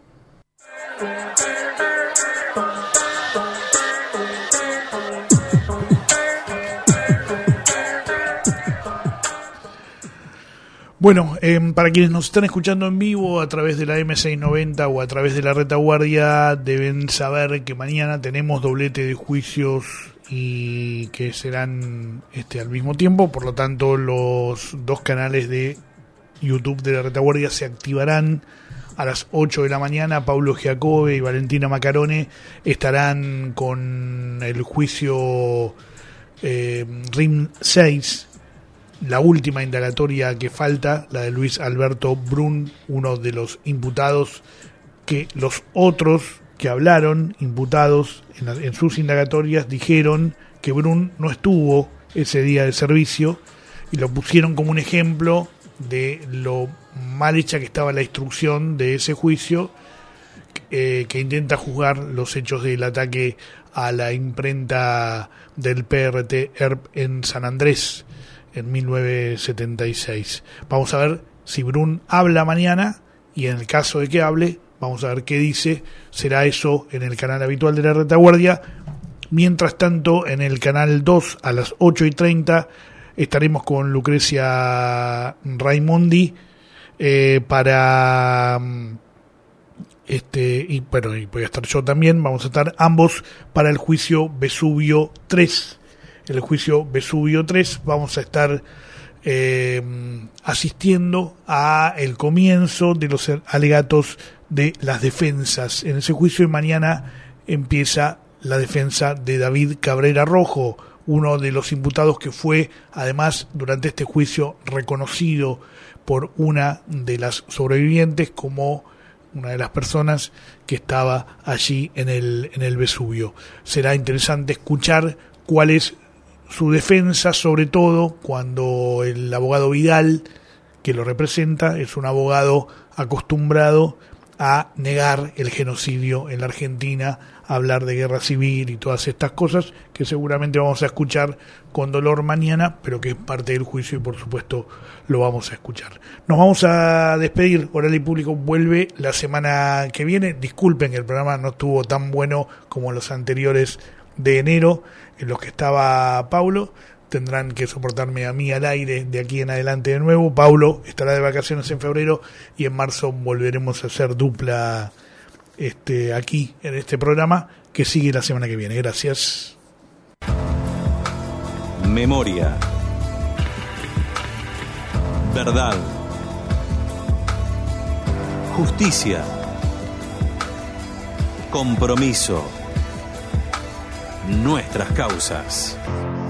Bueno, para quienes nos están escuchando en vivo a través de la M690 o a través de la Retaguardia, deben saber que mañana tenemos doblete de juicios y que serán al mismo tiempo. Por lo tanto, los dos canales de YouTube de la Retaguardia se activarán a las 8 de la mañana. Paulo Giacobbe y Valentina Macarone estarán con el juicio RIM 6, la última indagatoria que falta, la de Luis Alberto Brun, uno de los imputados, que los otros que hablaron, imputados en sus indagatorias, dijeron que Brun no estuvo ese día de servicio y lo pusieron como un ejemplo de lo mal hecha que estaba la instrucción de ese juicio, que intenta juzgar los hechos del ataque a la imprenta del PRT-ERP en San Andrés en 1976. Vamos a ver si Brun habla mañana, y en el caso de que hable, vamos a ver qué dice. Será eso en el canal habitual de la Retaguardia. Mientras tanto, en el canal 2 a las 8:30 estaremos con Lucrecia Raimondi para y bueno, y voy a estar yo también, vamos a estar ambos para el juicio Vesubio 3. El juicio Vesubio 3 vamos a estar asistiendo a el comienzo de los alegatos de las defensas en ese juicio, y mañana empieza la defensa de David Cabrera Rojo, uno de los imputados que fue además durante este juicio reconocido por una de las sobrevivientes como una de las personas que estaba allí en el Vesubio. Será interesante escuchar cuál es su defensa, sobre todo cuando el abogado Vidal, que lo representa, es un abogado acostumbrado a negar el genocidio en la Argentina, a hablar de guerra civil y todas estas cosas que seguramente vamos a escuchar con dolor mañana, pero que es parte del juicio y por supuesto lo vamos a escuchar. Nos vamos a despedir. Oral y Público vuelve la semana que viene. Disculpen que el programa no estuvo tan bueno como los anteriores de enero, en los que estaba Paulo. Tendrán que soportarme a mí al aire de aquí en adelante de nuevo. Paulo estará de vacaciones en febrero y en marzo volveremos a hacer dupla aquí en este programa que sigue la semana que viene. Gracias. Memoria. Verdad. Justicia. Compromiso. Nuestras causas.